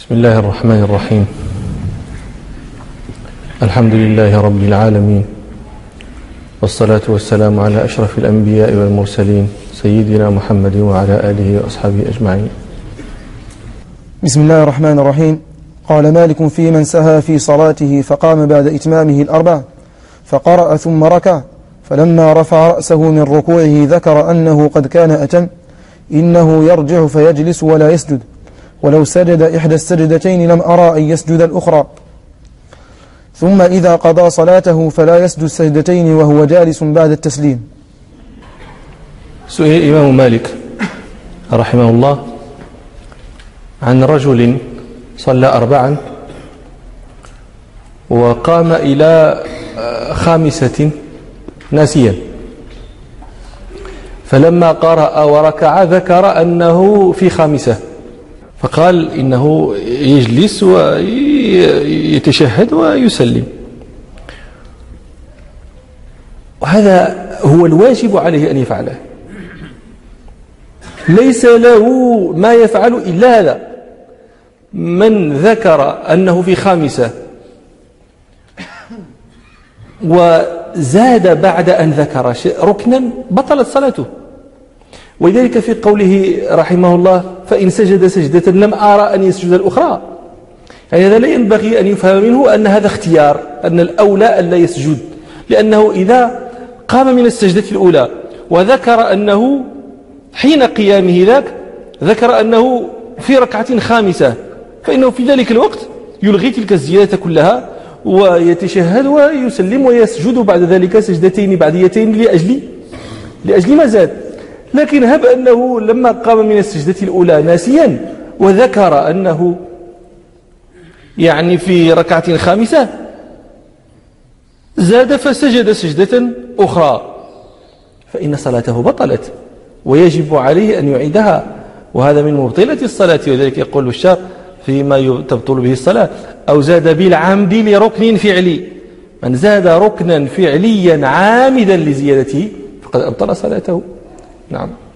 بسم الله الرحمن الرحيم. الحمد لله رب العالمين، والصلاة والسلام على أشرف الأنبياء والمرسلين سيدنا محمد وعلى آله وأصحابه أجمعين. بسم الله الرحمن الرحيم. قال مالك في من سهى في صلاته فقام بعد إتمامه الأربع فقرأ ثم ركع، فلما رفع رأسه من ركوعه ذكر أنه قد كان أتم، إنه يرجع فيجلس ولا يسجد، ولو سجد إحدى السجدتين لم أرى أن يسجد الأخرى، ثم إذا قضى صلاته فلا يسجد السجدتين وهو جالس بعد التسليم. سئل الإمام مالك رحمه الله عن رجل صلى أربعا وقام إلى خامسة ناسيا، فلما قرأ وركع ذكر أنه في خامسة، فقال إنه يجلس ويتشهد ويسلم، وهذا هو الواجب عليه أن يفعله، ليس له ما يفعل إلا هذا. من ذكر أنه في خامسة وزاد بعد أن ذكر ركنا بطلت صلاته، ولذلك في قوله رحمه الله فإن سجد سجدة لم أرى أن يسجد الأخرى، يعني هذا لا ينبغي أن يفهم منه أن هذا اختيار، أن الأولى أن لا يسجد، لأنه إذا قام من السجدة الأولى وذكر أنه حين قيامه ذاك ذكر أنه في ركعة خامسة، فإنه في ذلك الوقت يلغي تلك الزيادة كلها ويتشهد ويسلم ويسجد بعد ذلك سجدتين بعديتين لأجل ما زاد. لكن هب أنه لما قام من السجدة الأولى ناسيا وذكر أنه يعني في ركعة خامسة زاد فسجد سجدة أخرى، فإن صلاته بطلت ويجب عليه أن يعيدها، وهذا من مبطلة الصلاة. وذلك يقول الشارع فيما تبطل به الصلاة أو زاد بالعمد لركن فعلي، من زاد ركنا فعليا عامدا لزيادته فقد أبطل صلاته. نعم.